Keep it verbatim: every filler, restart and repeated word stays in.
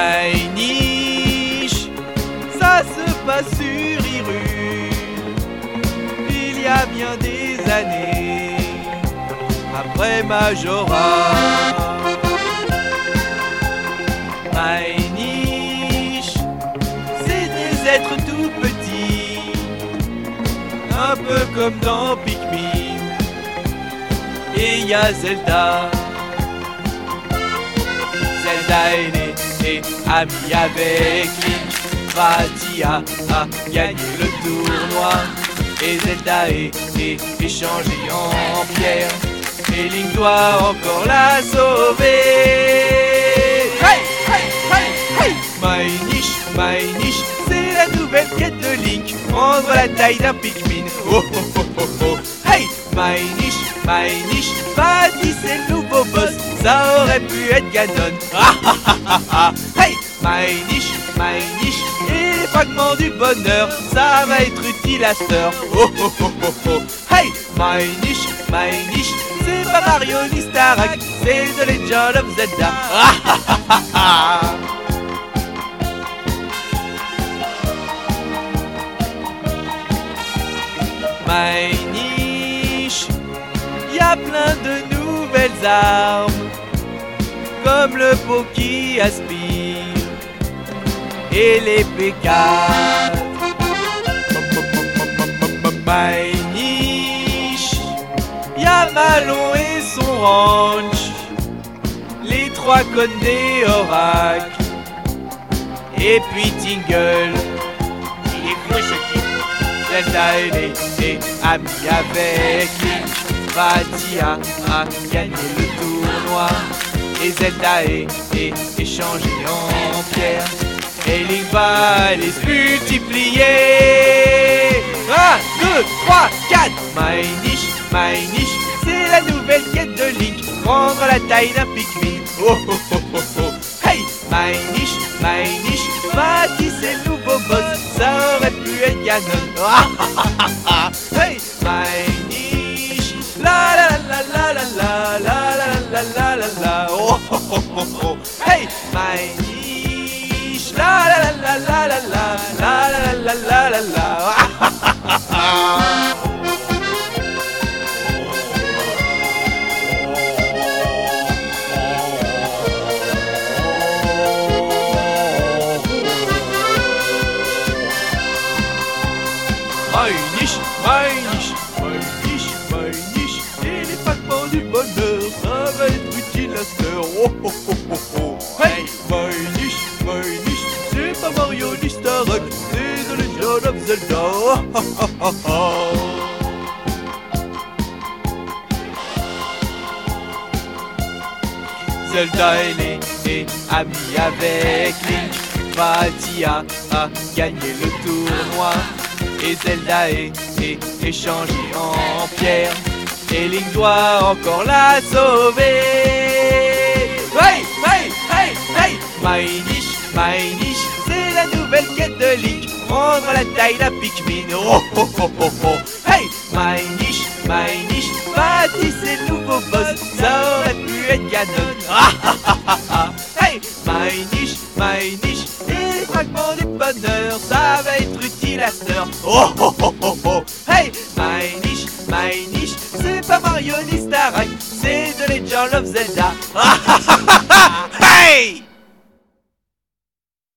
My niche, ça se passe sur Hyrule, il y a bien des années, après Majora. My niche, c'est des êtres tout petits, un peu comme dans Pikmin, et y a Zelda. Zelda est née et amie avec Link. Vatia a gagné le tournoi et Zelda est, est échangée en pierre. Et Link doit encore la sauver. Hey, hey, hey, hey. My niche, my niche, c'est la nouvelle quête de Link. Prendre la taille d'un Pikmin. Oh oh oh oh oh. Hey, my niche, my niche, Patty c'est le nouveau boss. Ça aurait pu être Ganon. Ah ah ah ah ah. Hey, my niche, my niche, et les fragments du bonheur, ça va être utile à cette heure. Oh oh oh oh oh. Hey, my niche, my niche, c'est pas Mario ni Starak, c'est The Legend of Zelda. Ah ah ah ah ah. My niche, y a plein de nouvelles armes, comme le pot qui aspire et les P quatre. My niche, y'a Malon et son ranch, les trois connes des Orac, et puis Tingle. Il est fou ce type. Zelda est née et amie avec Link. Vatia a gagné le tournoi et Zelda est, est échangée en pierre. Et Link va les multiplier. Un, deux, trois, quatre. My niche, my niche, c'est la nouvelle quête de Link. Prendre la taille d'un Pikmin. Oh oh oh oh oh. Hey, my niche, my niche, Patty c'est le nouveau boss. Ça aurait pu être Ganon. Ah ah ah ah. Hey, my niche, la la la la la la la la la la la. Oh oh oh oh oh. Hey, my niche, la la la la la la la la la la la la. Ah ah ah ah. My niche, my niche, my niche, my niche, et les fragments du bonheur, ça va être utile à cette heure. Oh oh oh oh oh. Hey, my niche, my niche, c'est pas Mario ni Starak, c'est The Legend of Zelda. Oh oh oh oh oh. Zelda est née et amie avec Link. Vatia a gagné le tournoi et Zelda est, est échangée en pierre. Et Link doit encore la sauver. Hey, hey, hey, hey. My niche, my niche, c'est la nouvelle quête de Link. Prendre la taille d'un Pikmin. Oh oh oh oh oh. Hey, my niche, my niche, Patty c'est le nouveau boss. Ça aurait pu être Ganon. Ah ah ah ah ah. Hey, my niche, my niche, et les fragments du bonheur, ça va être utile à cette heure. Oh oh oh oh oh. Hey, my niche, my niche, c'est pas Mario ni Starak, c'est The Legend of Zelda. Ah ah ah ah. Hey.